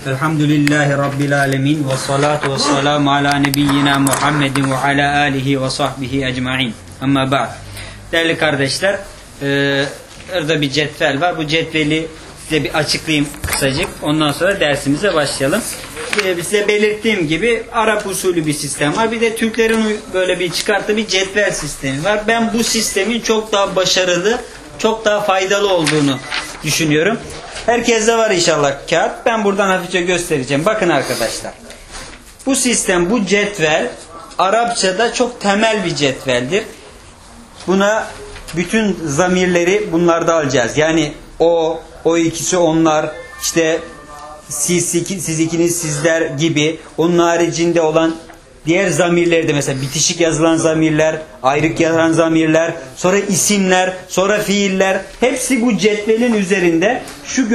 Elhamdülillahi Rabbil alemin ve salatu ve selamu ala nebiyyina Muhammedin ve ala alihi ve sahbihi ecma'in. Amma ba'd. Değerli kardeşler, orada bir cetvel var. Bu cetveli size bir açıklayayım kısacık. Ondan sonra dersimize başlayalım. Size belirttiğim gibi Arap usulü bir sistem var. Bir de Türklerin böyle bir çıkarttığı bir cetvel sistemi var. Ben bu sistemin çok daha başarılı, çok daha faydalı olduğunu düşünüyorum. Herkeste var inşallah kağıt. Ben buradan hafifçe göstereceğim. Bakın arkadaşlar. Bu sistem, bu cetvel Arapçada çok temel bir cetveldir. Buna bütün zamirleri bunlarda alacağız. Yani o ikisi, onlar, işte siz ikiniz, sizler gibi. Onun haricinde olan diğer zamirleri de, mesela bitişik yazılan zamirler, ayrık yazılan zamirler, sonra isimler, sonra fiiller, hepsi bu cetvelin üzerinde. Şu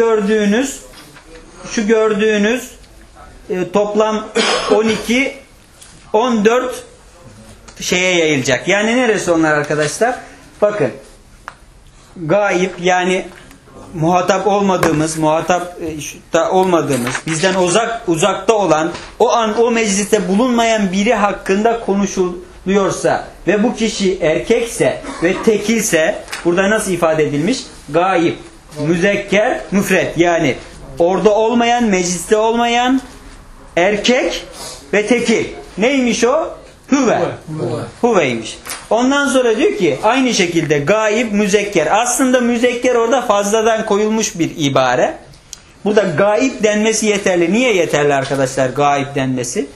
gördüğünüz toplam 12 14 şeye yayılacak. Yani neresi onlar arkadaşlar? Bakın. Gaib, yani muhatap olmadığımız, bizden uzakta olan, o an o mecliste bulunmayan biri hakkında konuşuluyorsa ve bu kişi erkekse ve tekilse, burada nasıl ifade edilmiş? Gaib, müzekker, müfret, yani orada olmayan, mecliste olmayan erkek ve tekil. Neymiş o? Huveymiş. Ondan sonra diyor ki aynı şekilde gaib, müzekker. Aslında müzekker orada fazladan koyulmuş bir ibare. Burada gaib denmesi yeterli. Niye yeterli arkadaşlar gaib denmesi?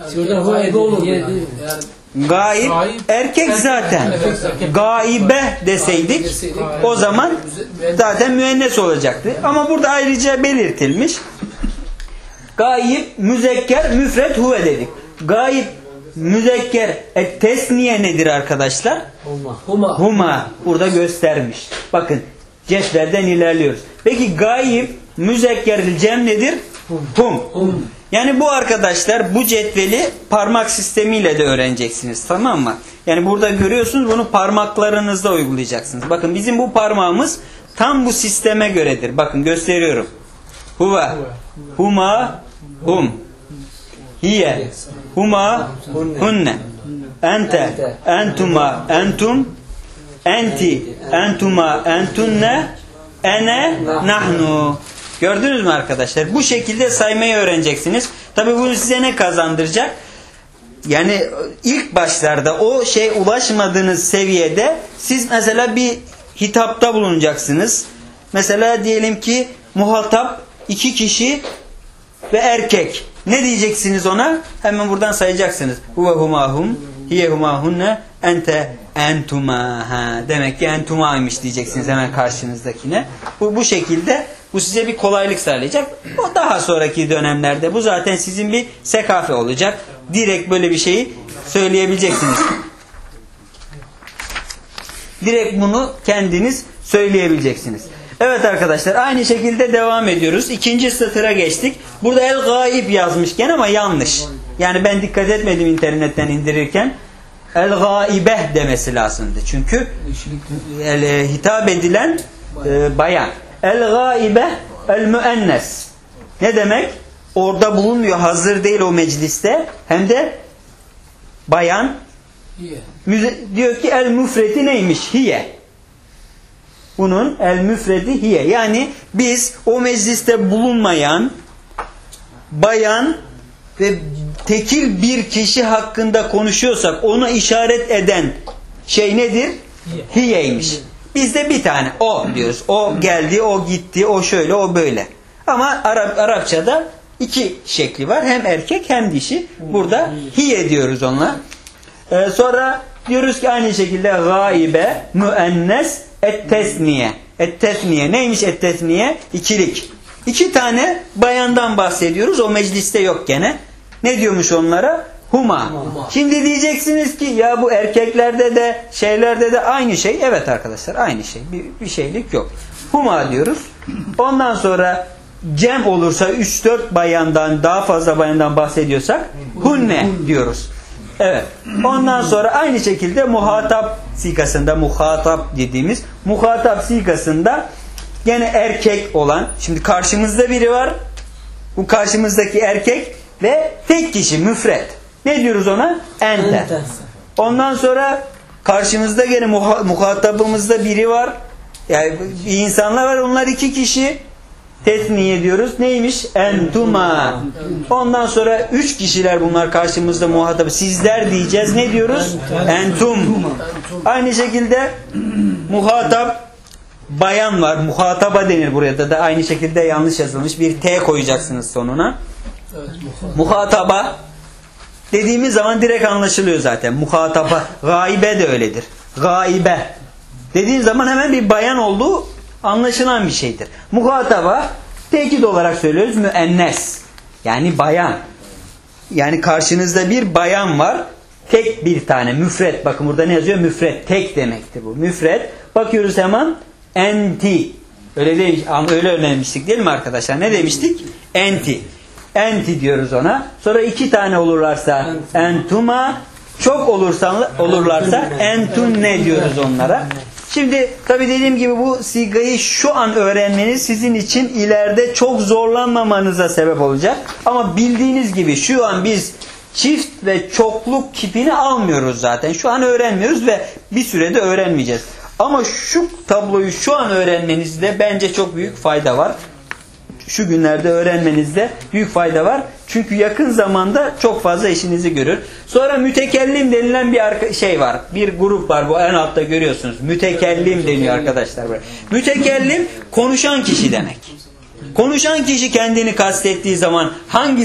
Gaib erkek zaten. Gaibe deseydik o zaman zaten müennes olacaktı. Ama burada ayrıca belirtilmiş. Gaib, müzekker, müfret, huve dedik. Gaib, müzekker, tesniye nedir arkadaşlar? Huma. Burada göstermiş. Bakın cetvelden ilerliyoruz. Peki gaib, müzekker, cem nedir? Hum. Yani bu arkadaşlar, bu cetveli parmak sistemiyle de öğreneceksiniz, tamam mı? Yani burada görüyorsunuz, bunu parmaklarınızda uygulayacaksınız. Bakın bizim bu parmağımız tam bu sisteme göredir. Bakın gösteriyorum. Huve, huma, hum. Hiye, huma, hunne. Ente, entuma, entum. Enti, entuma, entunne. Ene, nahnu. Gördünüz mü arkadaşlar? Bu şekilde saymayı öğreneceksiniz. Tabi bunu size ne kazandıracak? Yani ilk başlarda o ulaşmadığınız seviyede siz mesela bir hitapta bulunacaksınız. Mesela diyelim ki muhatap 2 kişi ve erkek. Ne diyeceksiniz ona? Hemen buradan sayacaksınız. Huve humahum, hiye humahunne, ente entuma. Demek ki entuma'ymış diyeceksiniz hemen karşınızdakine. Bu şekilde bu size bir kolaylık sağlayacak. O daha sonraki dönemlerde bu zaten sizin bir sekafe olacak. Direkt böyle bir şeyi söyleyebileceksiniz. Direkt bunu kendiniz söyleyebileceksiniz. Evet arkadaşlar, aynı şekilde devam ediyoruz. 2. satıra geçtik. Burada el-gaib yazmışken ama yanlış. Yani ben dikkat etmedim internetten indirirken. El-gaibe demesi lazımdı. Çünkü hitap edilen bayan. El-gaibe el-müennes. Ne demek? Orada bulunmuyor, hazır değil o mecliste. Hem de bayan. Diyor ki el-müfreti neymiş? Hiye. Bunun el-müfredi hiye. Yani biz o mecliste bulunmayan bayan ve tekil bir kişi hakkında konuşuyorsak ona işaret eden şey nedir? Hiyeymiş. Biz de bir tane o diyoruz. O geldi, o gitti, o şöyle, o böyle. Ama Arapçada 2 şekli var. Hem erkek hem dişi. Burada hiye diyoruz onunla. Sonra diyoruz ki aynı şekilde gaibe, müennes, et-tesniye. Et-tesniye. Neymiş et-tesniye? İkilik. 2 tane bayandan bahsediyoruz. O mecliste yok gene. Ne diyormuş onlara? Huma. Şimdi diyeceksiniz ki ya bu erkeklerde de şeylerde de aynı şey. Evet arkadaşlar, aynı şey. Bir şeylik yok. Huma diyoruz. Ondan sonra cem olursa 3-4 bayandan, daha fazla bayandan bahsediyorsak hunne diyoruz. Evet. Ondan sonra aynı şekilde muhatap sigasında, muhatap dediğimiz muhatap sigasında gene erkek olan, şimdi karşımızda biri var, Bu karşımızdaki erkek ve tek kişi müfret. Ne diyoruz ona? Ente. Ondan sonra karşımızda gene muhatabımızda biri var. Yani insanlar var, onlar iki kişi. Tesniye diyoruz. Neymiş? Entuma. Ondan sonra üç kişiler bunlar karşımızda muhatap. Sizler diyeceğiz. Ne diyoruz? Entum. Aynı şekilde muhatap bayan var. Muhataba denir buraya da aynı şekilde yanlış yazılmış. Bir T koyacaksınız sonuna. Muhataba dediğimiz zaman direkt anlaşılıyor zaten. Muhataba. Gaibe de öyledir. Gaibe. Dediğin zaman hemen bir bayan olduğu anlaşılan bir şeydir. Muhataba tekit olarak söylüyoruz. Müennes. Yani bayan. Yani karşınızda bir bayan var. Tek bir tane. Müfret. Bakın burada ne yazıyor? Müfret. Tek demektir bu. Müfret. Bakıyoruz hemen. Enti. Öyle demiş, öyle öğrenmiştik değil mi arkadaşlar? Ne demiştik? Enti. Enti diyoruz ona. Sonra iki tane olurlarsa entuma, çok olurlarsa entunne diyoruz onlara. Şimdi tabi dediğim gibi bu sigayı şu an öğrenmeniz sizin için ileride çok zorlanmamanıza sebep olacak. Ama bildiğiniz gibi şu an biz çift ve çokluk kipini almıyoruz zaten. Şu an öğrenmiyoruz ve bir sürede öğrenmeyeceğiz. Ama şu tabloyu şu an öğrenmenizde bence çok büyük fayda var. Şu günlerde öğrenmenizde büyük fayda var. Çünkü yakın zamanda çok fazla işinizi görür. Sonra mütekellim denilen bir şey var. Bir grup var. Bu en altta görüyorsunuz. Mütekellim deniyor arkadaşlar. Mütekellim konuşan kişi demek. Konuşan kişi kendini kastettiği zaman hangi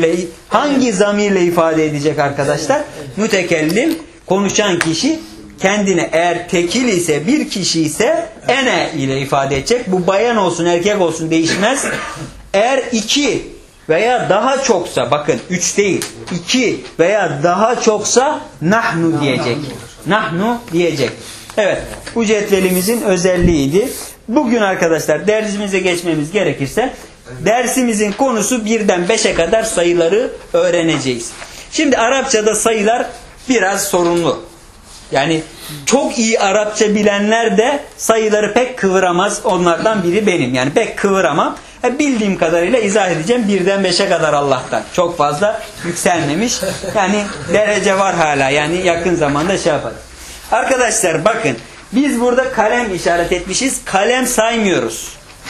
zamirle ifade edecek arkadaşlar? Mütekellim konuşan kişi kendine, eğer tekil ise, bir kişi ise ene ile ifade edecek. Bu bayan olsun erkek olsun değişmez. Eğer iki veya daha çoksa, bakın üç değil, iki veya daha çoksa nahnu diyecek. Nahnu diyecek. Evet, bu cetvelimizin özelliğiydi. Bugün arkadaşlar dersimize geçmemiz gerekirse dersimizin konusu 1'den 5'e kadar sayıları öğreneceğiz. Şimdi Arapçada sayılar biraz sorunlu. Yani çok iyi Arapça bilenler de sayıları pek kıvıramaz. Onlardan biri benim. Yani pek kıvıramam. Bildiğim kadarıyla izah edeceğim. 1'den 5'e kadar Allah'tan. Çok fazla yükselmemiş. Yani derece var hala. Yani yakın zamanda şey yaparız. Arkadaşlar bakın. Biz burada kalem işaret etmişiz. Kalem saymıyoruz.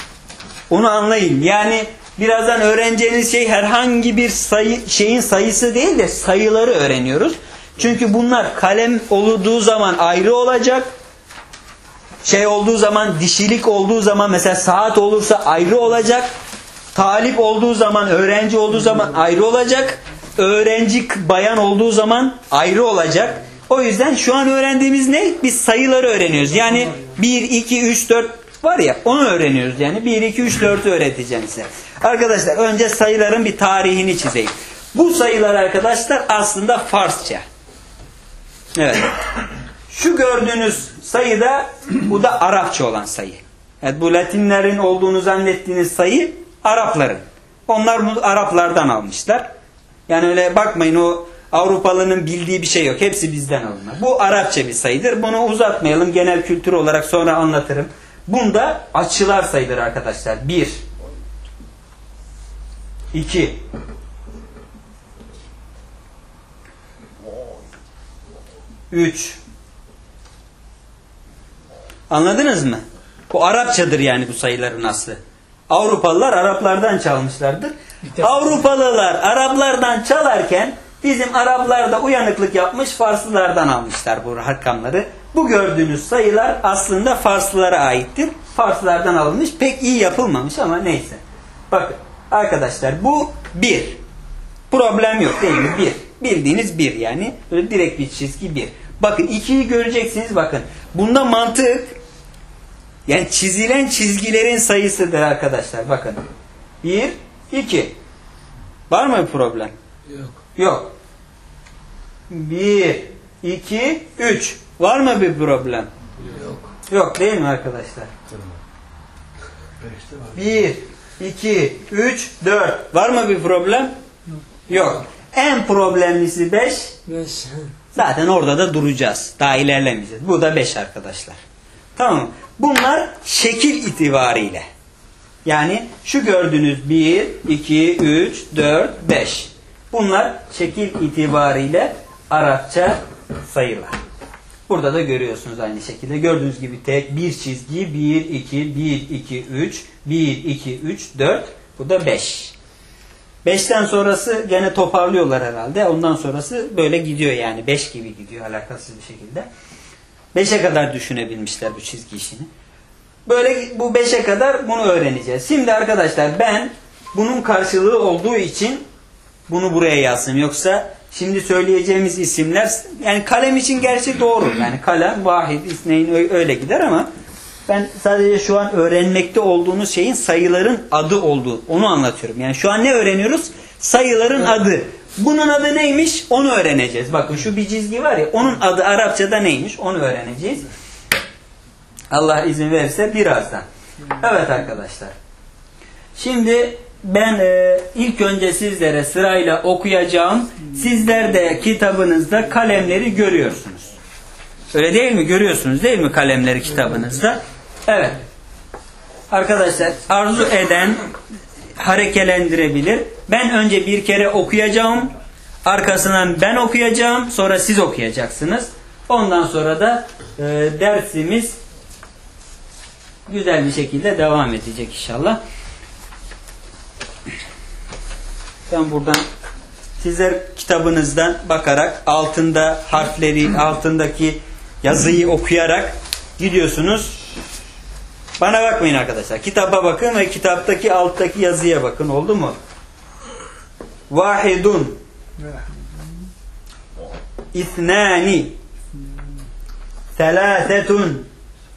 Onu anlayın. Yani birazdan öğreneceğiniz şey herhangi bir şeyin sayısı değil de sayıları öğreniyoruz. Çünkü bunlar kalem olduğu zaman ayrı olacak. Şey olduğu zaman, dişilik olduğu zaman, mesela saat olursa ayrı olacak. Talip olduğu zaman, öğrenci olduğu zaman ayrı olacak. Öğrenci bayan olduğu zaman ayrı olacak. O yüzden şu an öğrendiğimiz ne? Biz sayıları öğreniyoruz. Yani 1, 2, 3, 4 var ya, onu öğreniyoruz. Yani 1, 2, 3, 4'ü öğreteceğim size. Arkadaşlar önce sayıların bir tarihini çizeyim. Bu sayılar arkadaşlar aslında Farsça. Evet. Şu gördüğünüz sayı da, bu da Arapça olan sayı. Evet, bu Latinlerin olduğunu zannettiğiniz sayı Arapların. Onlar bunu Araplardan almışlar. Yani öyle bakmayın, o Avrupalının bildiği bir şey yok. Hepsi bizden alınma. Bu Arapça bir sayıdır. Bunu uzatmayalım. Genel kültür olarak sonra anlatırım. Bunda açılar sayıdır arkadaşlar. 1 2 3 Anladınız mı? Bu Arapçadır yani bu sayıların aslı. Avrupalılar Araplardan çalmışlardır. Avrupalılar Araplardan çalarken bizim Araplar da uyanıklık yapmış, Farslılardan almışlar bu rakamları. Bu gördüğünüz sayılar aslında Farslılara aittir. Farslılardan alınmış. Pek iyi yapılmamış ama neyse. Bakın arkadaşlar, bu 1. Problem yok değil mi? 1. Bildiğiniz 1 yani. Böyle direkt bir çizgi 1. Bakın 2'yi göreceksiniz, bakın. Bunda mantık, yani çizilen çizgilerin sayısıdır arkadaşlar. Bakın. 1, 2. Var mı bir problem? Yok. Yok. 1, 2, 3. Var mı bir problem? Yok. Yok değil mi arkadaşlar? 1, 2, 3, 4. Var mı bir problem? Yok. En problemlisi 5. 5. Zaten orada da duracağız. Daha ilerlemeyeceğiz. Bu da 5 arkadaşlar. Tamam mı? Bunlar şekil itibariyle. Yani şu gördüğünüz 1, 2, 3, 4, 5. Bunlar şekil itibariyle Arapça sayılar. Burada da görüyorsunuz aynı şekilde. Gördüğünüz gibi tek bir çizgi 1, 2, 1, 2, 3, 1, 2, 3, 4. Bu da 5. 5'ten sonrası gene toparlıyorlar herhalde. Ondan sonrası böyle gidiyor yani. 5 gibi gidiyor alakasız bir şekilde. 5'e kadar düşünebilmişler bu çizgi işini. Böyle bu 5'e kadar bunu öğreneceğiz. Şimdi arkadaşlar ben bunun karşılığı olduğu için bunu buraya yazdım. Yoksa şimdi söyleyeceğimiz isimler yani kalem için gerçi doğru. Yani kalem, vahid, isneyn öyle gider ama ben sadece şu an öğrenmekte olduğunuz şeyin sayıların adı olduğu. Onu anlatıyorum. Yani şu an ne öğreniyoruz? Sayıların adı. Bunun adı neymiş? Onu öğreneceğiz. Bakın şu bir çizgi var ya, onun adı Arapçada neymiş? Onu öğreneceğiz. Allah izin verirse birazdan. Evet arkadaşlar. Şimdi ben ilk önce sizlere sırayla okuyacağım. Sizler de kitabınızda kalemleri görüyorsunuz. Öyle değil mi? Görüyorsunuz değil mi kalemleri kitabınızda? Evet. Arkadaşlar arzu eden harekelendirebilir. Ben önce bir kere okuyacağım. Arkasından ben okuyacağım. Sonra siz okuyacaksınız. Ondan sonra da dersimiz güzel bir şekilde devam edecek inşallah. Ben buradan sizler kitabınızdan bakarak altında harfleri, altındaki yazıyı okuyarak gidiyorsunuz. Bana bakmayın arkadaşlar. Kitaba bakın ve kitaptaki alttaki yazıya bakın. Oldu mu? Vahidun, İthnani, Selâsetun,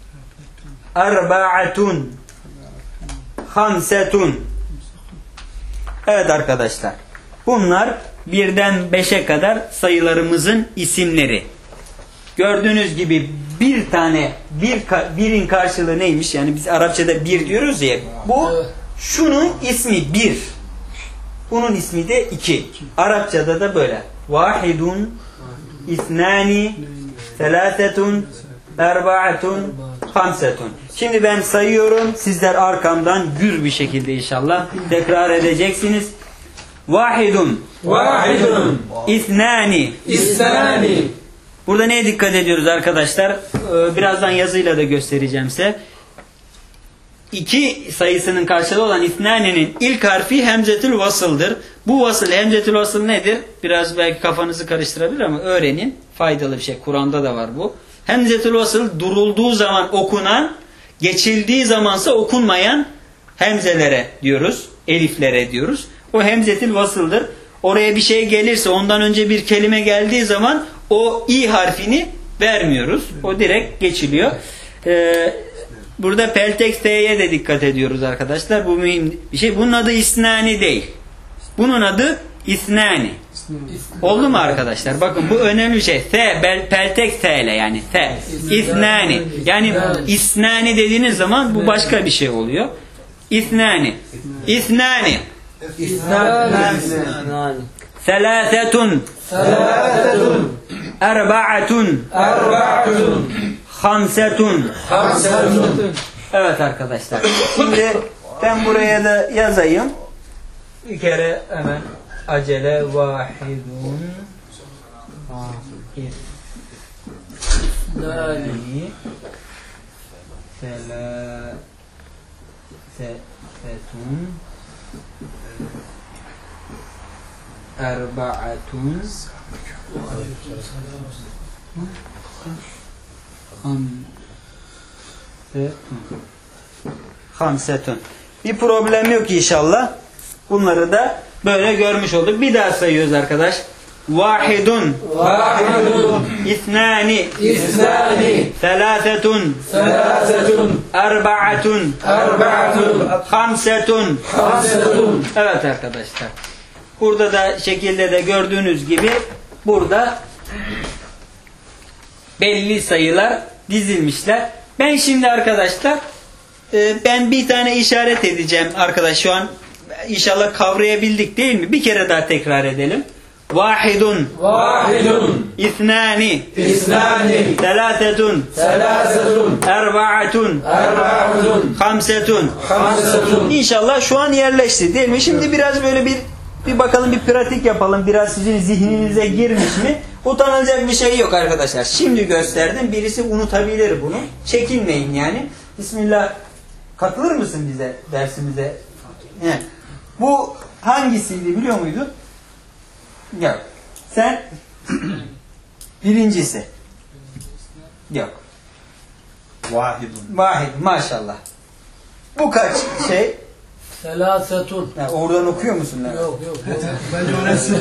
Arba'atun, Hamsetun. Evet arkadaşlar. Bunlar birden 5'e kadar sayılarımızın isimleri. Gördüğünüz gibi bir tane birin karşılığı neymiş? Yani biz Arapçada bir diyoruz ya. Bu şunun ismi bir. Bunun ismi de 2. Arapçada da böyle. Vahidun, İthnani, Selâsetun, Erba'atun, Hamsetun. Şimdi ben sayıyorum. Sizler arkamdan gür bir şekilde inşallah tekrar edeceksiniz. Vahidun, Vahidun, İthnani, İsnani. Burada neye dikkat ediyoruz arkadaşlar? Birazdan yazıyla da göstereceğim size. 2 sayısının karşılığı olan İthnani'nin ilk harfi hemzetül vasıldır. Bu vasıl, hemzetül vasıl nedir? Biraz belki kafanızı karıştırabilir ama öğrenin. Faydalı bir şey. Kur'an'da da var bu. Hemzetül vasıl durulduğu zaman okunan, geçildiği zamansa okunmayan hemzelere diyoruz. Eliflere diyoruz. O hemzetül vasıldır. Oraya bir şey gelirse, ondan önce bir kelime geldiği zaman o i harfini vermiyoruz. O direkt geçiliyor. Burada peltek t'ye de dikkat ediyoruz arkadaşlar. Bu mühim bir şey. Bunun adı İsnani değil. Bunun adı İsnani. Oldu mu arkadaşlar? Bakın bu önemli bir şey. Peltek t ile yani t. İsnani. Yani İsnani dediğiniz zaman bu başka bir şey oluyor. İsnani. İsnani. Selâsetun, Erba'atun, Hamsetun. Evet arkadaşlar. Şimdi ben buraya da yazayım. Bir kere hemen acele vahidun, İthnani, Selâsetun, Erba'atun, Hamsetun. Bir problem yok inşallah. Bunları da böyle görmüş olduk. Bir daha sayıyoruz arkadaş. Vahidun, İthnani, Selâsetun, Erba'atun, Hamsetun. Evet arkadaşlar. Burada da şekilde de gördüğünüz gibi burada belli sayılar dizilmişler. Ben şimdi arkadaşlar ben bir tane işaret edeceğim arkadaş, şu an inşallah kavrayabildik değil mi? Bir kere daha tekrar edelim. Vahidun. Vahidun. İthnani. İsnani. Telatetun. Selasetun. Erbaatun. Erbaatun. Hamsetun. Hamsetun. İnşallah şu an yerleşti değil mi? Şimdi biraz böyle bir bakalım, bir pratik yapalım. Biraz sizin zihninize girmiş mi? Utanılacak bir şey yok arkadaşlar. Şimdi gösterdim. Birisi unutabilir bunu. Çekinmeyin yani. Bismillah. Katılır mısın bize, dersimize? He. Bu hangisiydi biliyor muydun? Yok. Sen birincisi. Yok. Vahidun. Vahid maşallah. Bu kaç şey? Selasetun. Yani oradan okuyor musun? Lan? Yok. Bence orası.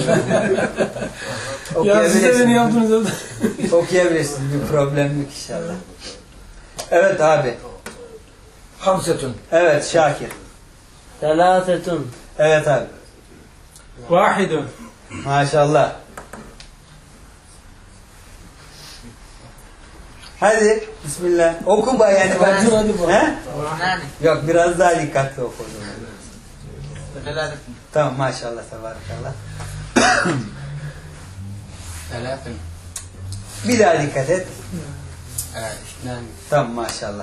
Ya siz de beni yaptınız. Okuyabilirsin. Bir problem yok inşallah. Evet abi. Hamsetun. Evet Şakir. Selasetun. Evet abi. Vahidun. Maşallah. Hadi. Bismillah. Oku yani. Hadi, hadi. He? Yok biraz daha dikkatli oku. Tamam maşallah. Tabarakallah. Selasetun. Bir daha dikkat et. İsnani. Tamam maşallah.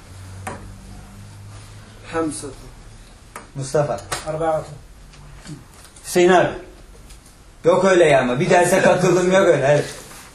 Hamsetun. Mustafa. Erbaatun. Hüseyin abi. Yok öyle ya ama. Bir derse katıldım yok öyle. Evet.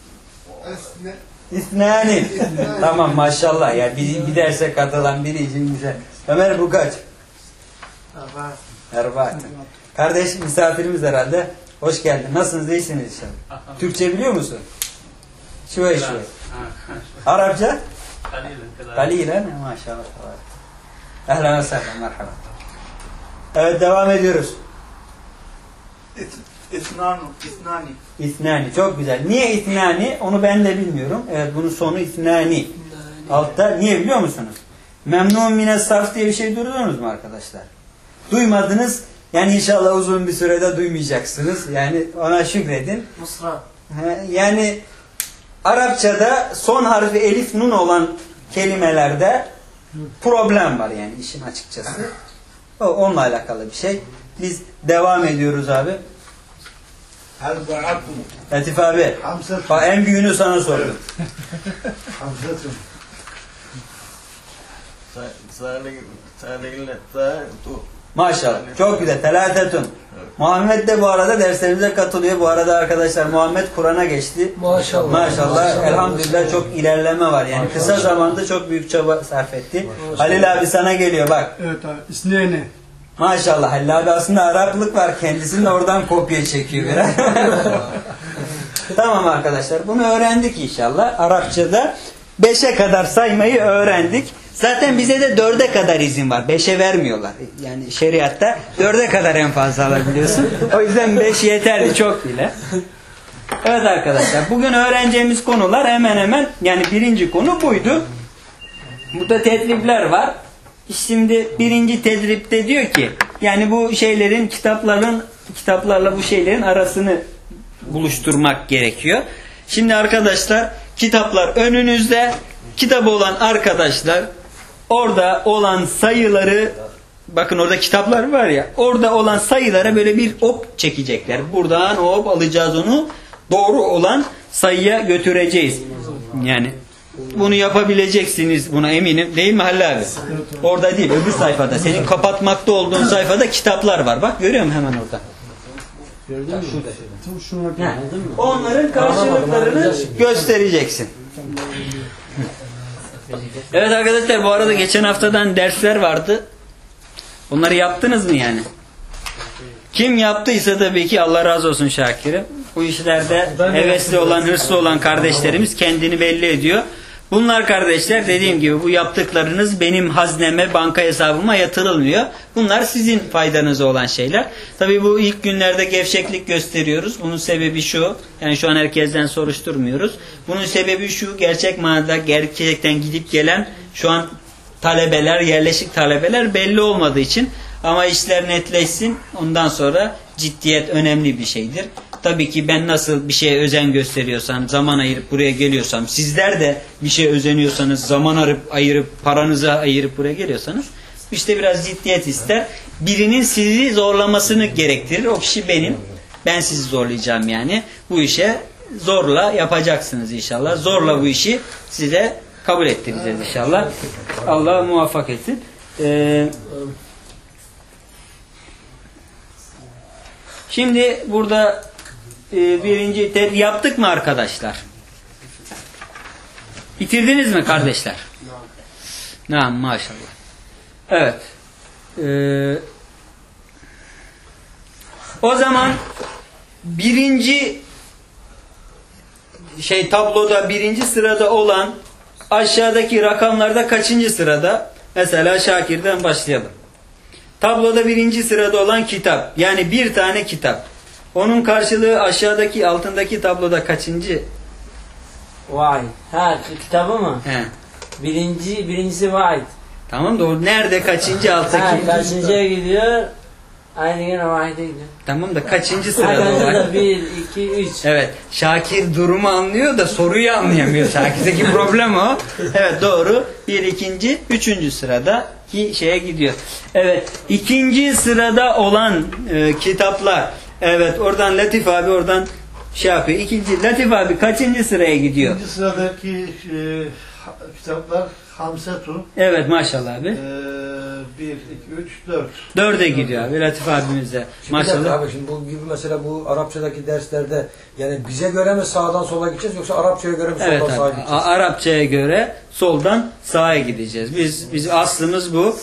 İsnani. Tamam maşallah ya. Bir derse katılan biri için güzel. Ömer bu kaç? Erbaatun. Kardeş misafirimiz herhalde. Hoş geldin. Nasılsınız? İyisiniz inşallah. Türkçe biliyor musun? Şöyle. Arapça? Kalilen. Maşallah. Ehlen ve sehlen. Merhaba. Evet devam ediyoruz. İthnani. Çok güzel. Niye ithnani? Onu ben de bilmiyorum. Evet bunun sonu ithnani. Altta. Niye biliyor musunuz? Memnun mine sarf diye bir şey duydunuz mu arkadaşlar? Duymadınız. Yani inşallah uzun bir sürede duymayacaksınız. Yani ona şükredin. Mısra. Yani Arapçada son harfi elif nun olan kelimelerde problem var yani işin açıkçası. Onunla alakalı bir şey. Biz devam ediyoruz abi. Erbaatun. Latif abi. Hamsetun. Bak en büyüğünü sana sordum. Hamsetun. Maşallah. Çok güzel. Telatetun. Muhammed de bu arada derslerimize katılıyor. Bu arada arkadaşlar Muhammed Kur'an'a geçti. Maşallah. Maşallah. Elhamdülillah çok ilerleme var. Yani kısa zamanda çok büyük çaba sarf etti. Halil abi sana geliyor bak. Evet abi. İsneni. Maşallah Halil abi aslında Araplık var. Kendisini de oradan kopya çekiyor biraz. Tamam arkadaşlar. Bunu öğrendik inşallah. Arapçada 5'e kadar saymayı öğrendik. Zaten bize de 4'e kadar izin var. 5'e vermiyorlar. Yani şeriatta 4'e kadar en fazla alabiliyorsun. O yüzden 5 yeterli. Çok bile. Evet arkadaşlar. Bugün öğreneceğimiz konular hemen hemen yani birinci konu buydu. Burada tedribler var. Şimdi birinci tedripte diyor ki yani bu şeylerin kitaplarla bu şeylerin arasını buluşturmak gerekiyor. Şimdi arkadaşlar kitaplar önünüzde. Kitabı olan arkadaşlar orada olan sayıları bakın orada kitaplar var ya orada olan sayılara böyle bir ok çekecekler. Buradan o ok alacağız onu doğru olan sayıya götüreceğiz. Yani bunu yapabileceksiniz buna eminim değil mi Halil abi? Orada değil öbür sayfada senin kapatmakta olduğun sayfada kitaplar var bak görüyor musun hemen orada? Onların karşılıklarını göstereceksin. Evet arkadaşlar bu arada geçen haftadan dersler vardı. Onları yaptınız mı yani? Kim yaptıysa tabii ki Allah razı olsun Şakir'im. Bu işlerde hevesli olan, hırslı olan kardeşlerimiz kendini belli ediyor. Bunlar kardeşler dediğim gibi bu yaptıklarınız benim hazneme, banka hesabıma yatırılmıyor. Bunlar sizin faydanıza olan şeyler. Tabii bu ilk günlerde gevşeklik gösteriyoruz. Bunun sebebi şu. Yani şu an herkesten soruşturmuyoruz. Bunun sebebi şu. Gerçek manada gerçekten gidip gelen şu an talebeler, yerleşik talebeler belli olmadığı için. Ama işler netleşsin. Ondan sonra ciddiyet önemli bir şeydir. Tabii ki ben nasıl bir şeye özen gösteriyorsam, zaman ayırıp buraya geliyorsam, sizler de bir şeye özeniyorsanız, zaman ayırıp, paranızı ayırıp buraya geliyorsanız, işte biraz ciddiyet ister. Birinin sizi zorlamasını gerektirir. O kişi benim. Ben sizi zorlayacağım yani. Bu işe zorla yapacaksınız inşallah. Zorla bu işi size kabul ettireceğiz inşallah. Allah muvaffak etsin. Şimdi burada birinci yaptık mı arkadaşlar? Bitirdiniz mi kardeşler? Naam maşallah. Evet. O zaman birinci tabloda birinci sırada olan aşağıdaki rakamlarda kaçıncı sırada? Mesela Şakir'den başlayalım. Tabloda birinci sırada olan kitap. Yani bir tane kitap. Onun karşılığı aşağıdaki altındaki tabloda kaçıncı? Vahid. Ha, kitabı mı? He. Birincisi Vahid. Tamam da o nerede kaçıncı alttaki? Ha, kaçıncıya gidiyor? Aynı yine Vahid'e gidiyor. Tamam da kaçıncı sırada Ha, olarak? 1, 2, 3. Evet. Şakir durumu anlıyor da soruyu anlayamıyor. Şakir'deki problem o. Evet doğru. Bir, ikinci, üçüncü sırada şeye gidiyor. Evet. İkinci sırada olan kitaplar. Evet. Oradan Latif abi oradan şey yapıyor. Latif abi kaçıncı sıraya gidiyor? İkinci sıradaki kitaplar Hamsetun. Evet maşallah abi. 1, 2, 3, 4. Dörde gidiyor abi Latif abimizde. Maşallah. Abi şimdi bu gibi mesela bu Arapçadaki derslerde yani bize göre mi sağdan sola gideceğiz yoksa Arapçaya göre mi soldan Evet sağa abi. gideceğiz? Arapçaya göre soldan sağa gideceğiz. Biz aslımız bu.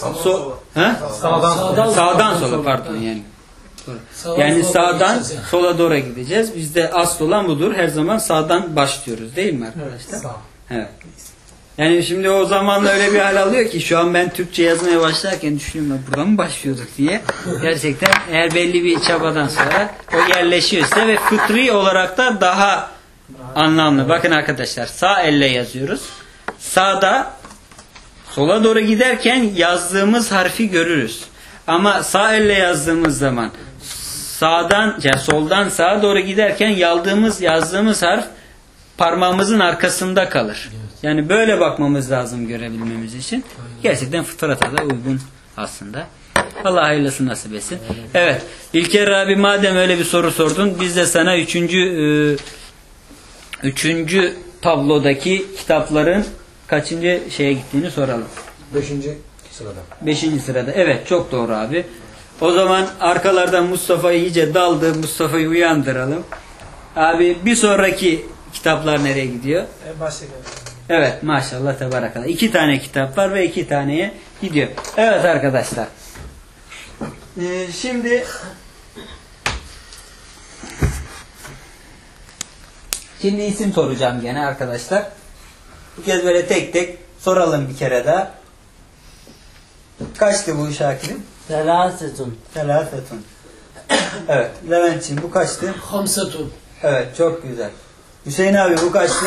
Sağdan sola pardon yani. Yani sağdan sola doğru gideceğiz. Bizde asıl olan budur. Her zaman sağdan başlıyoruz değil mi arkadaşlar? Evet. Yani şimdi o zamanla öyle bir hal alıyor ki şu an ben Türkçe yazmaya başlarken düşünüyorum buradan mı başlıyorduk diye. Gerçekten eğer belli bir çabadan sonra o yerleşiyorsa ve fıtri olarak da daha anlamlı. Bakın arkadaşlar sağ elle yazıyoruz. Sağda sola doğru giderken yazdığımız harfi görürüz. Ama sağ elle yazdığımız zaman soldan sağa doğru giderken yazdığımız harf parmağımızın arkasında kalır. Yani böyle bakmamız lazım görebilmemiz için. Gerçekten fıtrata da uygun aslında. Allah hayırlısı nasip etsin. Evet. İlker abi madem öyle bir soru sordun biz de sana üçüncü tablodaki kitapların kaçıncı şeye gittiğini soralım. 5. sırada. 5. sırada. Evet çok doğru abi. O zaman arkalardan Mustafa iyice daldı. Mustafa'yı uyandıralım. Abi bir sonraki kitaplar nereye gidiyor? Evet maşallah tebarakallah. 2 tane kitap var ve 2 taneye gidiyor. Evet arkadaşlar. Şimdi isim soracağım gene arkadaşlar. Bu kez böyle tek tek soralım bir kere daha. Kaçtı bu Şakir'in? Selasetun. Selasetun. Evet. Levent'ciğim bu kaçtı? Hamsetun. Evet çok güzel. Hüseyin abi bu kaçtı?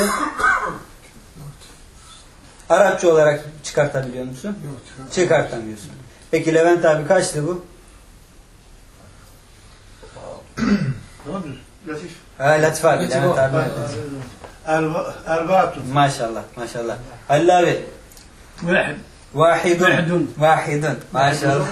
Arapça olarak çıkartabiliyor musun? Yok. Çıkartamıyorsun. Peki Levent abi kaçtı bu? Ne yapıyorsun? Latif. Latif abi. Levent abi. Erbaatun. Maşallah. Maşallah. Halil abi. Vahidun. Vahidun. Maşallah.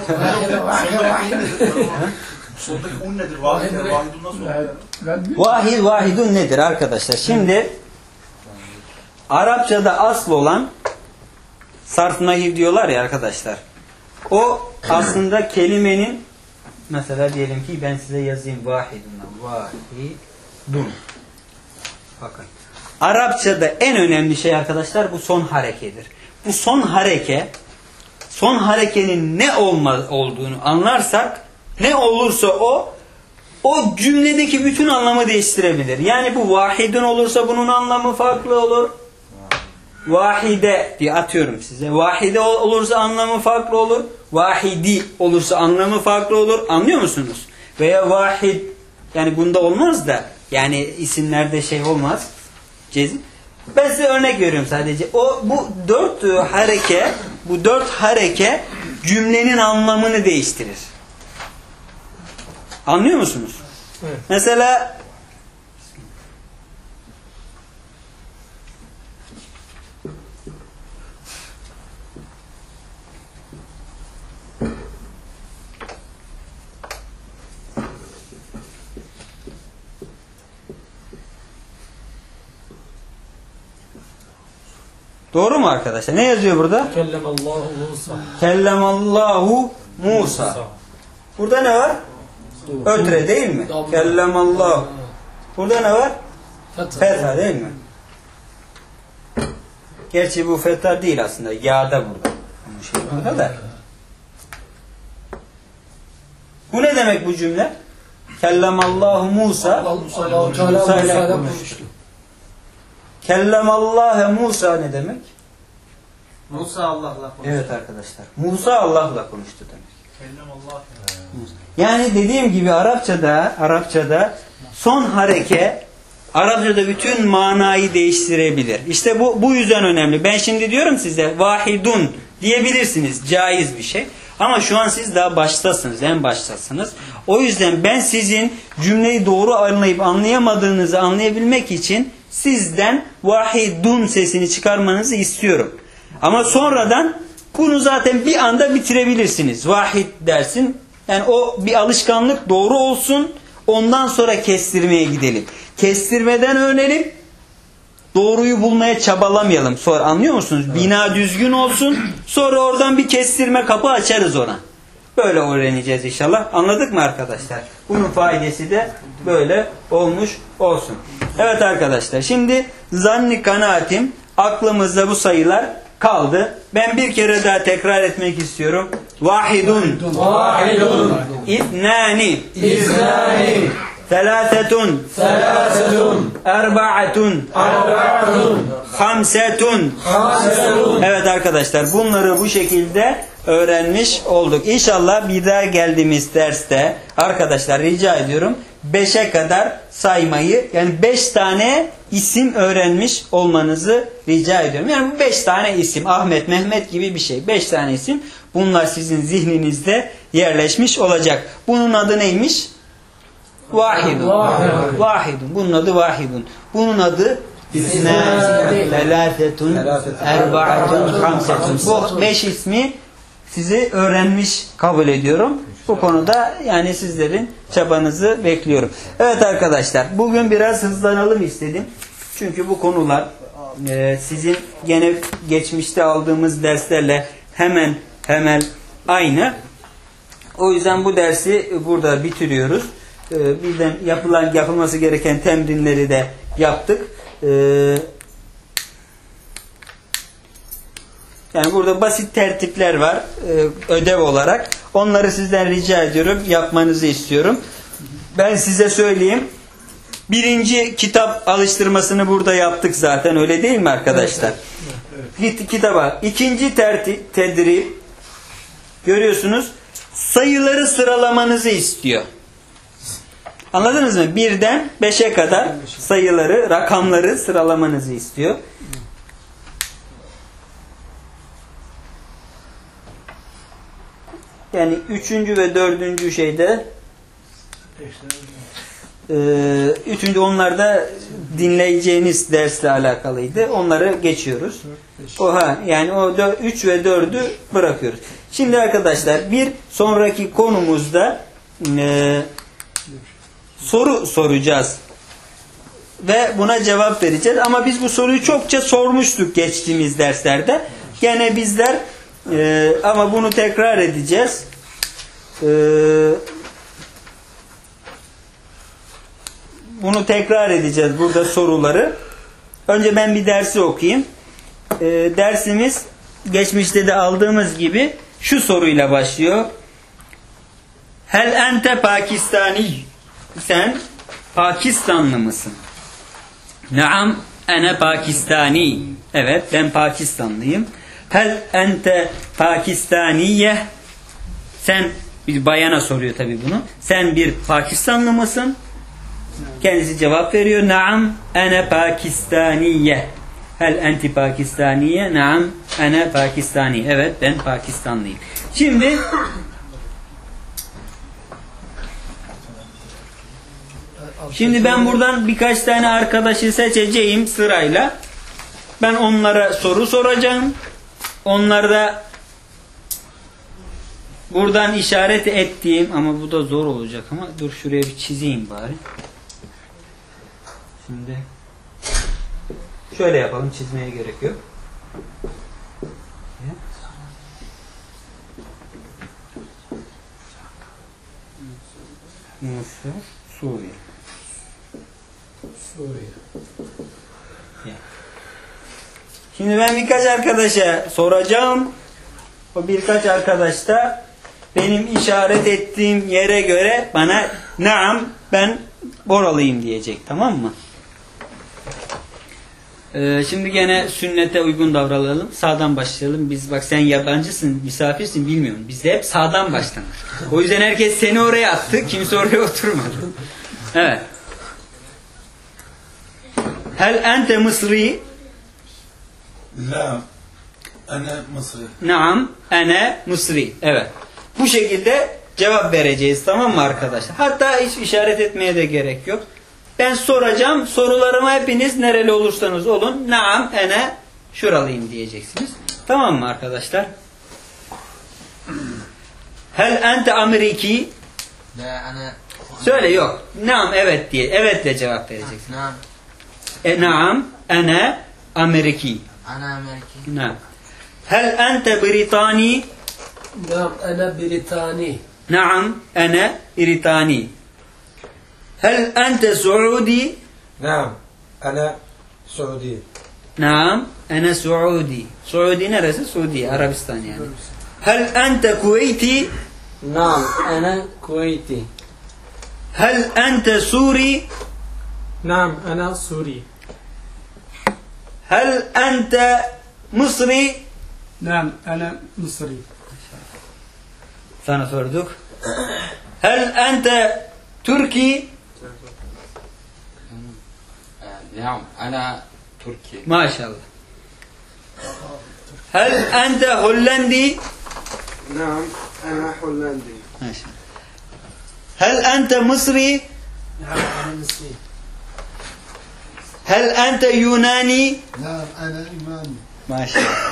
Soldaki un nedir? Vahidun nasıl? Vahidun nedir arkadaşlar? Şimdi Arapçada asıl olan sarf nahiv diyorlar ya arkadaşlar. O aslında kelimenin mesela diyelim ki ben size yazayım vahidun. Bakın. Arapçada en önemli şey arkadaşlar bu son harekedir. Bu son harekenin ne olduğunu anlarsak ne olursa o cümledeki bütün anlamı değiştirebilir. Yani bu vahidun olursa bunun anlamı farklı olur. Vahide diye atıyorum size. Vahide olursa anlamı farklı olur. Vahidi olursa anlamı farklı olur. Anlıyor musunuz? Veya vahid yani bunda olmaz da yani isimlerde şey olmaz. Cezim. Ben size örnek veriyorum sadece. Bu dört hareke cümlenin anlamını değiştirir. Anlıyor musunuz? Evet. Mesela Doğru mu arkadaşlar? Ne yazıyor burada? Kellemallahu Musa. Kellemallahu Musa. Burada ne var? Ötre değil mi? Kellemallahu. Burada ne var? Fetha değil mi? Gerçi bu fetha değil aslında. Yağda burada. Burada da. Bu ne demek bu cümle? Kellemallahu Musa. Musa ile konuştu. Kellemallahu Musa ne demek? Musa Allah'la konuştu. Evet arkadaşlar. Musa Allah'la konuştu demek. Kellemallah. Yani dediğim gibi Arapçada son hareke Arapçada bütün manayı değiştirebilir. İşte bu yüzden önemli. Ben şimdi diyorum size vahidun diyebilirsiniz. Caiz bir şey. Ama şu an siz daha baştasınız. En baştasınız. O yüzden ben sizin cümleyi doğru anlayıp anlayamadığınızı anlayabilmek için sizden vahidun sesini çıkarmanızı istiyorum. Ama sonradan bunu zaten bir anda bitirebilirsiniz. Vahid dersin. Yani o bir alışkanlık doğru olsun. Ondan sonra kestirmeye gidelim. Kestirmeden öğrenelim. Doğruyu bulmaya çabalamayalım. Sonra anlıyor musunuz? Bina düzgün olsun. Sonra oradan bir kestirme kapı açarız ona. Böyle öğreneceğiz inşallah. Anladık mı arkadaşlar? Bunun faydası da böyle olmuş olsun. Evet arkadaşlar. Şimdi zanni kanaatim, aklımızda bu sayılar kaldı. Ben bir kere daha tekrar etmek istiyorum. Vahidun. Vahidun. İthnani. İznani. Thalathetun. Thalathetun. Erba'atun. Arba'atun. Hamsetun. Hamsetun. Evet arkadaşlar bunları bu şekilde öğrenmiş olduk. İnşallah bir daha geldiğimiz derste arkadaşlar rica ediyorum 5'e kadar saymayı, yani 5 tane isim öğrenmiş olmanızı rica ediyorum. Yani bu 5 tane isim, Ahmet, Mehmet gibi bir şey. 5 tane isim. Bunlar sizin zihninizde yerleşmiş olacak. Bunun adı neymiş? Vahidun. Vahidun. Bunun adı vahidun. Bunun adı Thalathetun, Erba'atun, Hamsetun. Bu 5 ismi sizi öğrenmiş kabul ediyorum. Bu konuda yani sizlerin çabanızı bekliyorum. Evet arkadaşlar, bugün biraz hızlanalım istedim. Çünkü bu konular sizin gene geçmişte aldığımız derslerle hemen aynı. O yüzden bu dersi burada bitiriyoruz. Birden yapılması gereken temrinleri de yaptık. Yani burada basit tertipler var ödev olarak. Onları sizden rica ediyorum. Yapmanızı istiyorum. Ben size söyleyeyim. Birinci kitap alıştırmasını burada yaptık zaten. Öyle değil mi arkadaşlar? Evet. Kitaba. İkinci tedrib. Görüyorsunuz. Sayıları sıralamanızı istiyor. Anladınız mı? 1'den 5'e kadar sayıları, rakamları sıralamanızı istiyor. Yani 3. ve 4. şeyde 3. onlar da dinleyeceğiniz dersle alakalıydı. Onları geçiyoruz. Yani o 3 ve 4'ü bırakıyoruz. Şimdi arkadaşlar bir sonraki konumuzda soru soracağız. Ve buna cevap vereceğiz. Ama biz bu soruyu çokça sormuştuk geçtiğimiz derslerde. Gene bizler ama bunu tekrar edeceğiz. Bunu tekrar edeceğiz burada soruları. Önce ben bir dersi okuyayım. Dersimiz geçmişte de aldığımız gibi şu soruyla başlıyor. Hel ente Pakistani? Sen Pakistanlı mısın? Naam ene Pakistani. Evet ben Pakistanlıyım. Hel ente Pakistaniye? Sen bir bayana soruyor tabii bunu. Sen bir Pakistanlı mısın? Kendisi cevap veriyor. Naam ene Pakistaniye. Hel enti Pakistaniye? Naam ene Pakistani. Evet ben Pakistanlıyım. Şimdi ben buradan birkaç tane arkadaşı seçeceğim sırayla. Ben onlara soru soracağım. Onlar da buradan işaret ettiğim, ama bu da zor olacak ama dur şuraya bir çizeyim bari. Şimdi şöyle yapalım, çizmeye gerek yok. Mısır, Suriye. Suriye. Şimdi ben birkaç arkadaşa soracağım. O birkaç arkadaş da benim işaret ettiğim yere göre bana naam ben oralıyım diyecek. Tamam mı? Şimdi gene sünnete uygun davranalım. Sağdan başlayalım. Biz bak sen yabancısın, misafirsin bilmiyorum. Bizde hep sağdan başlanır. O yüzden herkes seni oraya attı. Kimse oraya oturmadı. Evet. Hel ente Mısri? La. Ana Mısri. Naam, ene Mısri. Evet. Bu şekilde cevap vereceğiz. Tamam mı arkadaşlar? Hatta hiç işaret etmeye de gerek yok. Ben soracağım. Sorularıma hepiniz nereli olursanız olun. Naam, ene şuralıyım diyeceksiniz. Tamam mı arkadaşlar? Hel ente Ameriki? لا أنا Söyle yok. Naam, evet diye. Evetle cevap vereceksin. نعم Naam, ene Ameriki. أنا أمريكي Naam. Hel ente Britani? نعم أنا بريطاني. نعم أنا بريطاني. هل أنت سعودي؟ Naam. Ana Suudi. نعم أنا سعودي. سعودي neresi? Suudi, Arabistan yani. هل أنت كويتي؟ نعم أنا كويتي. هل أنت سوري؟ نعم أنا سوري. هل أنت مصري؟ نعم أنا مصري. Sana sorduk. هل أنت تركي؟ نعم أنا تركي ما شاء الله. هل أنت هولندي؟ نعم أنا هولندي. ما شاء الله. هل أنت مصري؟ نعم أنا مصري. هل أنت يوناني؟ نعم أنا إمامي. ما شاء الله.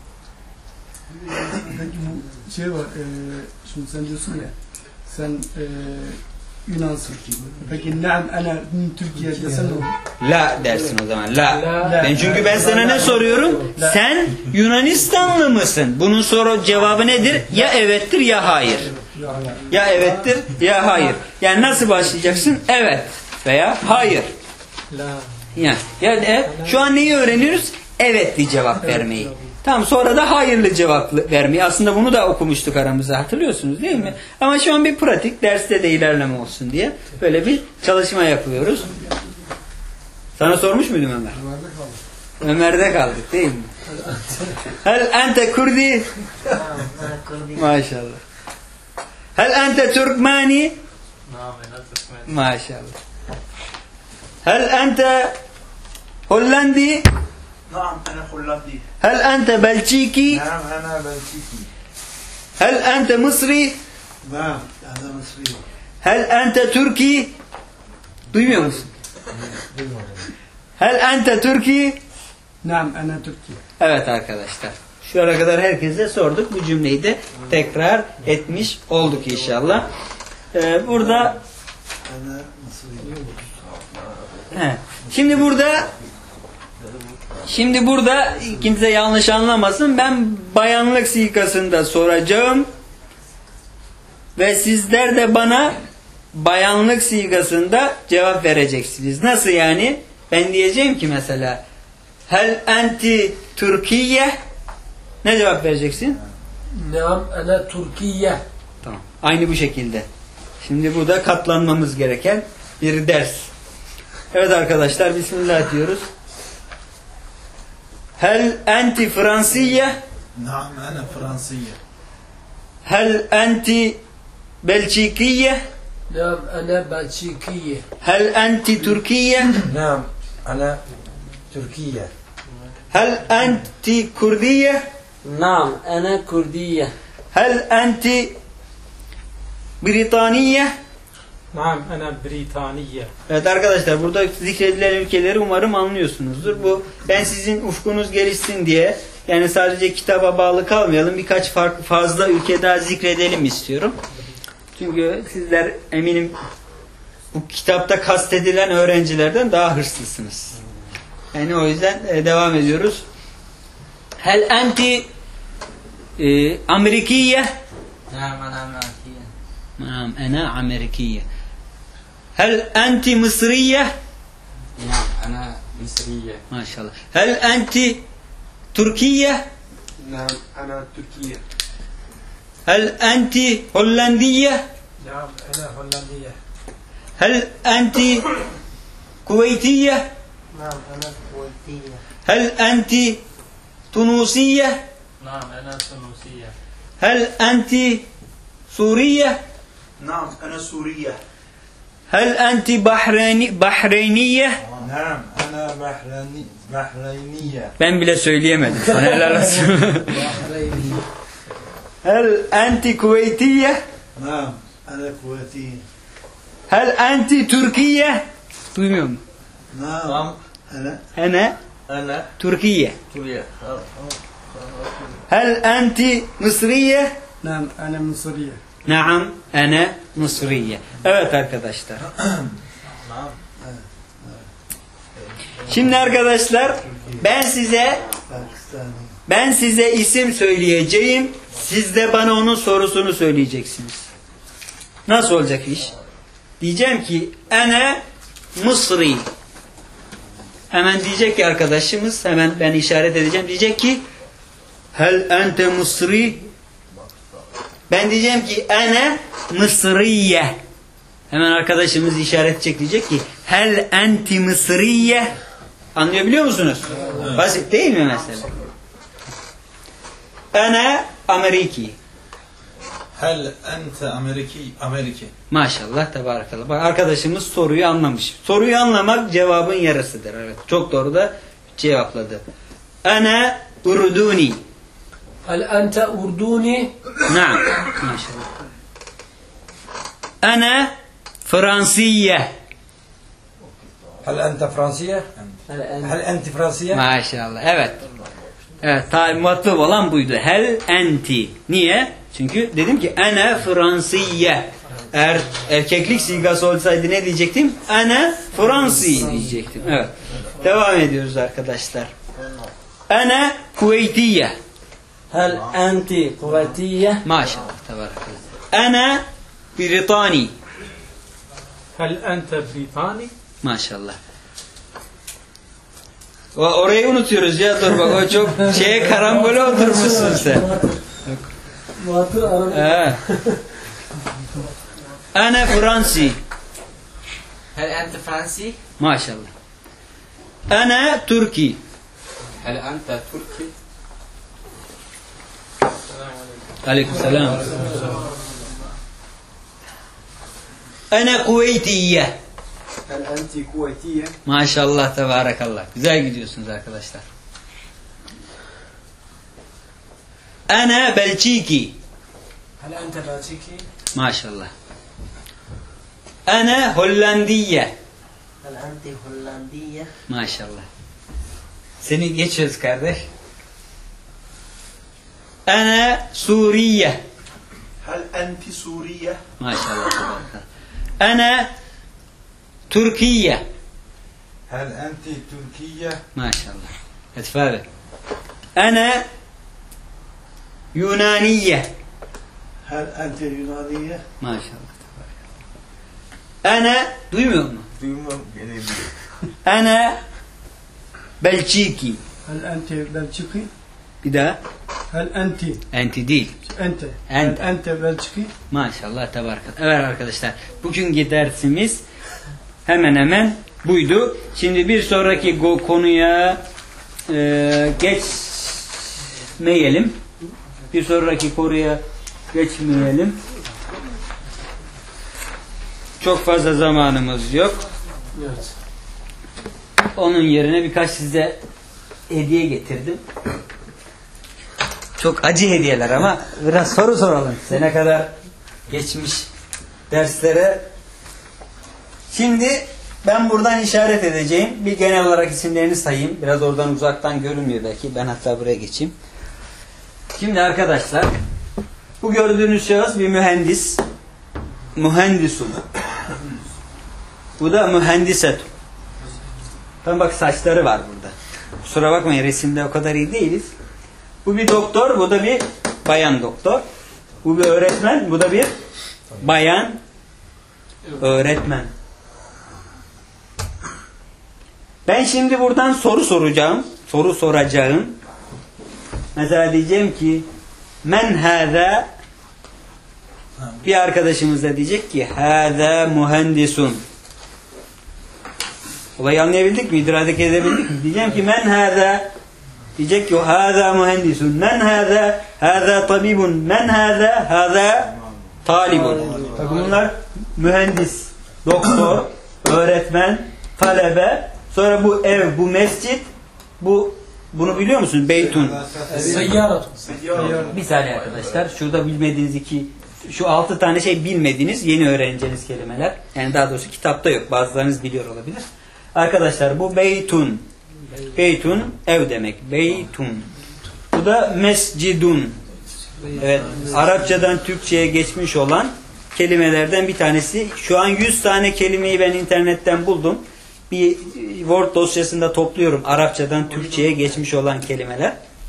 Peki bu şey var, şimdi sen diyorsun ya, sen Yunansın. Peki naam ana Türkiye desen olur. La dersin o zaman. La. La. Ben çünkü ben sana ne soruyorum? La. Sen Yunanistanlı mısın? Bunun soru cevabı nedir? Ya evettir ya hayır. Ya evettir ya hayır. Yani nasıl başlayacaksın? Evet veya hayır. La. Yani şu an neyi öğreniyoruz? Evet diye cevap vermeyi. Tamam, sonra da hayırlı cevap vermeyi. Aslında bunu da okumuştuk aramızda, hatırlıyorsunuz değil mi? Ama şu an bir pratik, derste de ilerleme olsun diye böyle bir çalışma yapıyoruz. Sana sormuş muydum Ömer? Ömer'de kaldık değil mi? Hel ente Kurdi? Maşallah. Hel ente Türkmani? Maşallah. Hel ente Hollandi? نعم أنا هولندي. هل أنت بلجيكي؟ نعم أنا بلجيكي. هل أنت مصري؟ نعم أنا مصري. هل أنت تركي؟ Duymuyor musun? Hel ente Türki? Naam ana Türkiye. Evet arkadaşlar. Şu ana kadar herkese sorduk. Bu cümleyi de tekrar etmiş olduk inşallah. Burada أنا مصري. Şimdi burada kimse yanlış anlamasın. Ben bayanlık sigasında soracağım. Ve sizler de bana bayanlık sigasında cevap vereceksiniz. Nasıl yani? Ben diyeceğim ki mesela hel enti Türkiye, ne cevap vereceksin? Naam ana Türkiye. Tamam. Aynı bu şekilde. Şimdi burada katlanmamız gereken bir ders. Evet arkadaşlar, bismillah diyoruz. Hel enti Fransiye? نعم أنا فرنسية. Hel enti Belçikiye? Naam ana Belçikiye. Hel enti Türkiye? Naam. Ana Türkiye. Hel enti Kurdiye? نعم أنا كردية. Hel enti Britaniye? Naam ana Britaniye. Evet arkadaşlar, burada zikredilen ülkeleri umarım anlıyorsunuzdur. Bu, ben sizin ufkunuz gelişsin diye, yani sadece kitaba bağlı kalmayalım, birkaç fazla ülke daha zikredelim istiyorum. Çünkü sizler eminim bu kitapta kastedilen öğrencilerden daha hırslısınız. Yani o yüzden devam ediyoruz. هل أنت أمريكية؟ نعم أنا أمريكية. نعم أنا أمريكية. هل أنت مصرية؟ نعم أنا مصرية. ما شاء الله. هل أنت تركية؟ نعم أنا تركية. هل أنت هولندية؟ نعم أنا هولندية. هل أنت كويتية؟ نعم أنا كويتية. هل أنت تونسية؟ نعم أنا تونسية. هل أنت سورية؟ نعم أنا سورية. هل أنت بحرينية؟ نعم أنا بحرينية. Ben bile söyleyemedim. Sana helal olsun. هل أنت كويتية؟ نعم أنا كويتية. هل أنت تركية؟ Duymuyor musun? نعم أنا Türkiye. سورية. هل أنت مصرية؟ نعم أنا مصرية. Naam, ana Mısriye. Evet arkadaşlar. Şimdi arkadaşlar ben size isim söyleyeceğim. Siz de bana onun sorusunu söyleyeceksiniz. Nasıl olacak iş? Diyeceğim ki ana Mısri. Hemen diyecek ki arkadaşımız, hemen ben işaret edeceğim. Diyecek ki hel ente Mısri. Ben diyeceğim ki ana Mısriye. Hemen arkadaşımız işaret edecek, diyecek ki hel enti Mısriye. Anlayabiliyor musunuz? Evet. Basit değil mi mesela? Ana Ameriki. هل أنت أمريكي؟ Maşallah, tebarakallah. Bak arkadaşımız soruyu anlamış. Soruyu anlamak cevabın yarısıdır. Evet. Çok doğru da cevapladı. Ana Urduni. هل أنت أردني؟ Naam. Maşallah. Ana Fransiye. هل أنت فرنسية؟ هل أنت فرنسية؟ Maşallah. Evet. Evet, talimatlı olan buydu. Hel enti. Niye? Çünkü dedim ki ana Fransiye. Eğer erkeklik sigası olsaydı ne diyecektim? Ana Fransi diyecektim. Evet. Devam ediyoruz arkadaşlar. Ana Kuveytiye. هل أنت كويتية؟ Maşallah. Tabarakallah. Ana Britani. هل أنت بريطاني؟ Maşallah. Orayı unutuyoruz ya, dur bak, o çok karambole oturmuşsun sen. Evet. Ana Fransi. هل أنت فرنسي؟ Maşallah. Ana Türki. هل أنت تركي؟ Aleykümselam. Ana Kuveytiye. هل أنت كويتية؟ Maşallah, tebarakallah. Güzel gidiyorsunuz arkadaşlar. Ana Belçiki. هل أنت بلجيكي؟ Maşallah. Ana Hollandiye. هل أنت هولندية؟ Maşallah. Seni geçiyoruz kardeş. Ana Suriye. هل أنت سورية؟ Maşallah, tebarakallah. Ana Türkiye. هل أنت تركية؟ Maşallah. Etfade. Ana Yunaniye. هل أنت يونانية؟ Maşallah. Ana, duymuyor mu? Duymam. Ana Belçiki. هل أنت بلجيكي؟ Bir daha. هل أنت Enti değil. أنت أنت. هل أنت بلجيكي؟ Maşallah, tebarakallah. Evet arkadaşlar, bugünkü dersimiz hemen hemen buydu. Şimdi bir sonraki konuya geçmeyelim. Bir sonraki konuya geçmeyelim. Çok fazla zamanımız yok. Evet. Onun yerine birkaç size hediye getirdim. Çok acı hediyeler ama biraz soru soralım. Sene kadar geçmiş derslere. Şimdi ben buradan işaret edeceğim. Bir genel olarak isimlerini sayayım. Biraz oradan uzaktan görünmüyor belki. Ben hatta buraya geçeyim. Şimdi arkadaşlar, bu gördüğünüz şahıs bir mühendis. Mühendisun. Bu da mühendiset. Tam bak, saçları var burada. Kusura bakmayın, resimde o kadar iyi değiliz. Bu bir doktor, bu da bir bayan doktor. Bu bir öğretmen, bu da bir bayan öğretmen. Ben şimdi buradan soru soracağım. Mesela diyeceğim ki men hâzâ, bir arkadaşımız da diyecek ki hâzâ mühendisun. Olayı anlayabildik mi? İdrak edebildik mi? Diyeceğim ki men hâzâ, diyecek ki hâzâ mühendisun. Men hâzâ, hâzâ tabibun. Men hâzâ, hâzâ talibun. Bunlar mühendis, doktor, öğretmen, talebe. Sonra bu ev, bu mescit, bunu biliyor musunuz? Beytun. Seyyaratun. Bir saniye arkadaşlar. Şurada bilmediğiniz şu 6 tane şey bilmediğiniz, yeni öğreneceğiniz kelimeler. Yani daha doğrusu kitapta yok. Bazılarınız biliyor olabilir. Arkadaşlar bu beytun. Beytun ev demek. Beytun. Bu da mescidun. Evet. Arapçadan Türkçe'ye geçmiş olan kelimelerden bir tanesi. Şu an 100 tane kelimeyi ben internetten buldum. Bir Word dosyasında topluyorum. Arapçadan Türkçe'ye geçmiş olan kelimeler.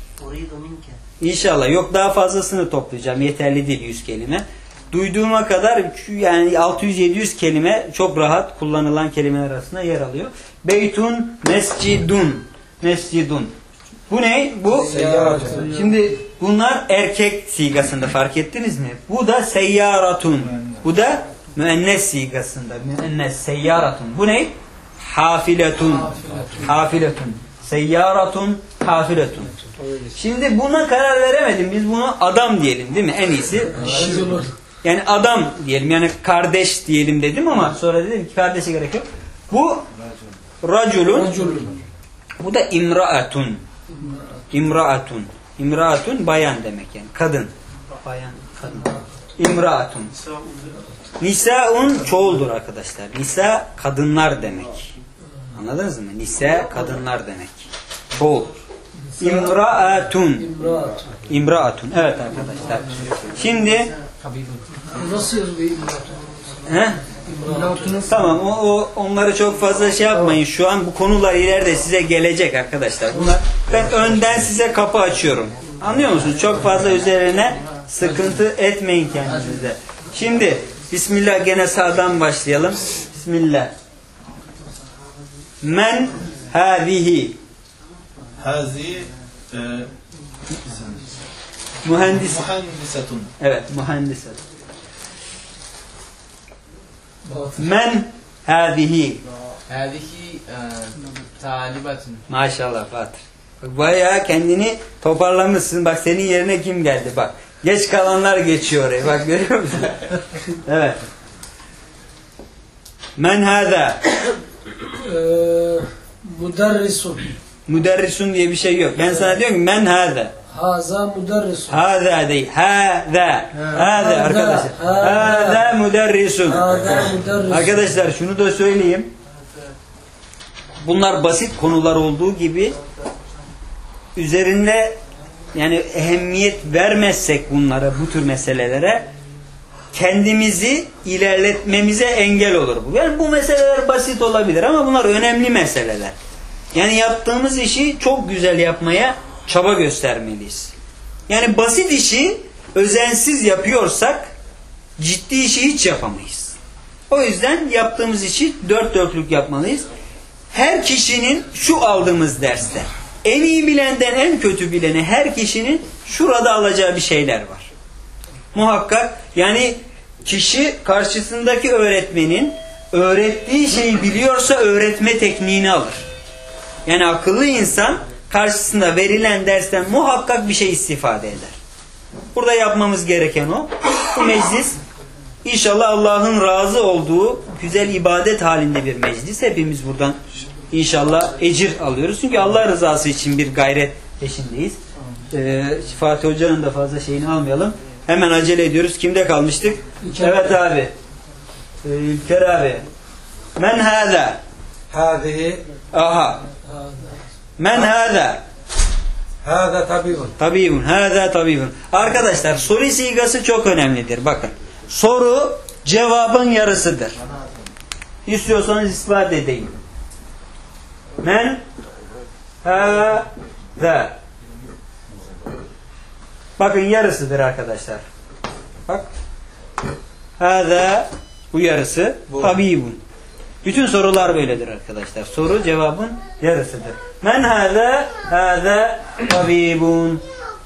İnşallah. Yok, daha fazlasını toplayacağım. Yeterli değil 100 kelime. Duyduğuma kadar yani 600-700 kelime çok rahat kullanılan kelimeler arasında yer alıyor. Beytun, mescidun. Mescidun. Bu ne? Bu seyyaratun. Şimdi bunlar erkek sigasında, fark ettiniz mi? Bu da seyyaratun. Bu da müennes sigasında. Müennes seyyaratun. Bu ne? Hafiletun. Hafiletun. Seyyaratun, hafiletun. Şimdi buna karar veremedim. Biz bunu adam diyelim değil mi? En iyisi. Yani adam diyelim. Yani kardeş diyelim dedim ama sonra dedim ki kardeşe gerek yok. Bu raculun. Bu da imraatun. İmraatun. İmraatun bayan demek yani. Kadın. Bayan, kadın. İmraatun. Nisaun çoğuldur arkadaşlar. Nisa kadınlar demek. Anladınız mı? Nisa kadınlar demek. Çoğul. İmraatun. İmraatun. Evet arkadaşlar. Şimdi Nasıl yazılıyor İmraatun? tamam, onları çok fazla şey yapmayın. Şu an bu konular ileride size gelecek arkadaşlar. Bunlar, ben önden size kapı açıyorum. Anlıyor musunuz? Çok fazla üzerine sıkıntı etmeyin kendinize. Şimdi Bismillah, gene sağdan başlayalım. Bismillah. Men hâzihi. Hazi Mühendis. mühendisetun. Evet, mühendisetun. Men hâzihi. هذه طالبة. Maşallah Fatih. Bayağı kendini toparlamışsın. Bak senin yerine kim geldi? Bak. Geç kalanlar geçiyor oraya. Bak görüyor musun? Evet. Men hâzâ. Müderrisun. Müderrisun diye bir şey yok. Ben sana diyorum ki men hâzâ. Haza müderrisun. Hâzâ değil. Hâzâ. Hâzâ arkadaşlar. Hâzâ müderrisun. Haza müderrisun. Arkadaşlar şunu da söyleyeyim. Bunlar basit konular olduğu gibi üzerinde yani ehemmiyet vermezsek bunlara, bu tür meselelere kendimizi ilerletmemize engel olur bu. Yani bu meseleler basit olabilir ama bunlar önemli meseleler. Yani yaptığımız işi çok güzel yapmaya çaba göstermeliyiz. Yani basit işi özensiz yapıyorsak ciddi işi hiç yapamayız. O yüzden yaptığımız işi dört dörtlük yapmalıyız. Her kişinin şu aldığımız derste, en iyi bilenden en kötü bilene her kişinin şurada alacağı bir şeyler var. Muhakkak yani kişi karşısındaki öğretmenin öğrettiği şeyi biliyorsa öğretme tekniğini alır. Yani akıllı insan karşısında verilen dersten muhakkak bir şey istifade eder. Burada yapmamız gereken o. Bu meclis İnşallah Allah'ın razı olduğu güzel ibadet halinde bir meclis. Hepimiz buradan inşallah ecir alıyoruz. Çünkü Allah rızası için bir gayret peşindeyiz. Fatih Hoca'nın da fazla şeyini almayalım. Hemen acele ediyoruz. Kimde kalmıştık? Evet abi. İlker abi. Men hâzâ. Hâzihi. Aha. Men hâzâ. Hâzâ tabibun. Tabibun. Hâzâ tabibun. Arkadaşlar soru sigası çok önemlidir. Bakın. Soru cevabın yarısıdır. İstiyorsanız ispat edeyim. Men hâzâ. Bakın yarısıdır arkadaşlar. Bak. Hâzâ bu yarısı. Tabibun. Bütün sorular böyledir arkadaşlar. Soru cevabın yarısıdır. Men hâzâ? Hâzâ tabibun.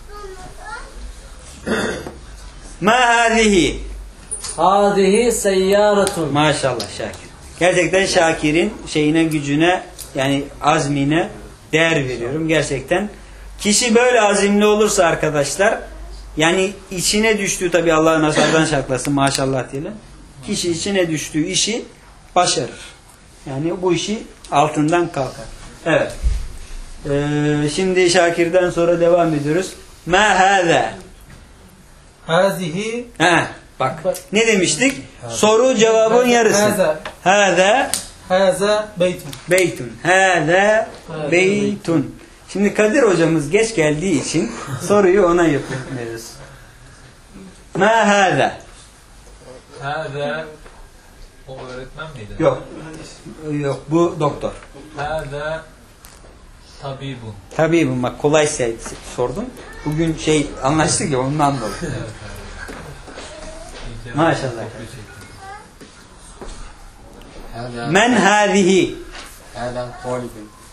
Ma hâzihi? Hâzihi seyyâretun. Maşallah Şakir. Gerçekten Şakir'in şeyine, gücüne, yani azmine değer veriyorum. Gerçekten. Kişi böyle azimli olursa arkadaşlar, yani içine düştüğü, tabi Allah nazardan saklasın maşallah diyelim. Kişi içine düştüğü işi başarır. Yani bu işi altından kalkar. Evet. Şimdi Şakir'den sonra devam ediyoruz. Ma hâzâ? Hazihi Bak ne demiştik? Soru cevabın yarısı. Hâzâ haza beytun. beytun. Hâzâ beytun. Şimdi Kadir hocamız geç geldiği için soruyu ona yapıyoruz. Ma hâzâ? هذا o öğretmen miydi? Yok. Yok, bu doktor. هذا طبيب. Tabii bak kolay sordum. Bugün anlaştık ya ondan dolayı. Maşallah. Men hâzihi? هذا طالب.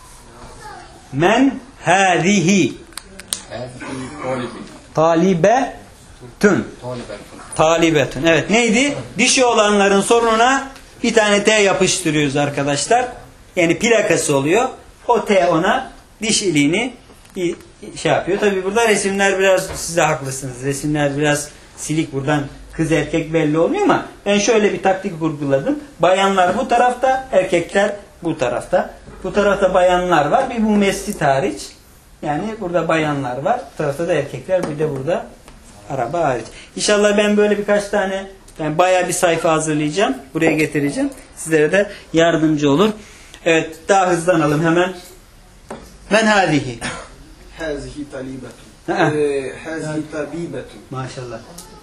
Men hâzihi? هذه طالب. Talibetun. طالبة. Talibetun. Evet neydi? Dişi olanların sonuna bir tane T yapıştırıyoruz arkadaşlar. Yani plakası oluyor. O T ona dişiliğini yapıyor. Tabi burada resimler biraz, siz de haklısınız. Resimler biraz silik, buradan kız erkek belli olmuyor ama ben şöyle bir taktik kurguladım. Bayanlar bu tarafta, erkekler bu tarafta. Bu tarafta bayanlar var. Bir bu mescid hariç. Yani burada bayanlar var. Bu tarafta da erkekler. Bir de burada araba hariç. İnşallah ben böyle birkaç tane, yani bayağı bir sayfa hazırlayacağım. Buraya getireceğim. Sizlere de yardımcı olur. Evet, daha hızlanalım hemen. Men hâzihi? Hazihi talibetun. Hazihi tabibetun. Maşallah.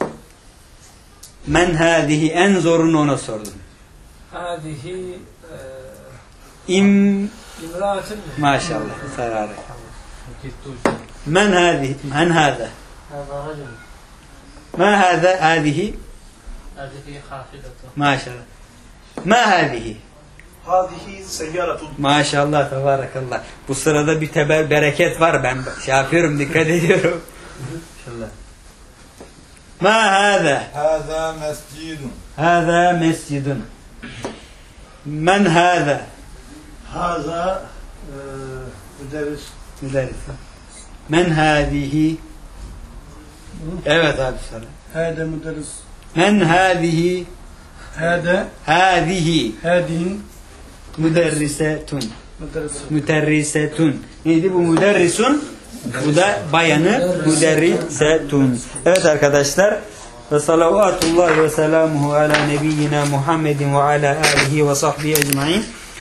Men hâzihi? En zorunu ona sordum. هذه İmrâ. Maşallah. Sararı. Men hâzihi? Men hâzâ? هذا رجل. Ma hâzâ? Hâzihi? هذه خافضة. Maşallah. Ma hâzihi? Hazihi seyyaretun. Maşallah, tabarakallah. Bu sırada bir bereket var. Ben yapıyorum, dikkat ediyorum. İnşallah. Ma hâzâ? Hâzâ mescidun. Hâzâ mescidun. Men hâzâ? Hâzâ müderris. Müderris. Men hâzihi? Evet abi sana. هذا مدرس. Men hâzihi? هذا Hâzihi. هذه Müderrisetun. مدرس. Müterrisetun. Neydi bu müderrisun? Bu da bayanı müderrisetun. Evet arkadaşlar. Ve salavatullah ve selamuhu ala nebiyyina Muhammedin ve ala alihi ve sahbihi ecmain.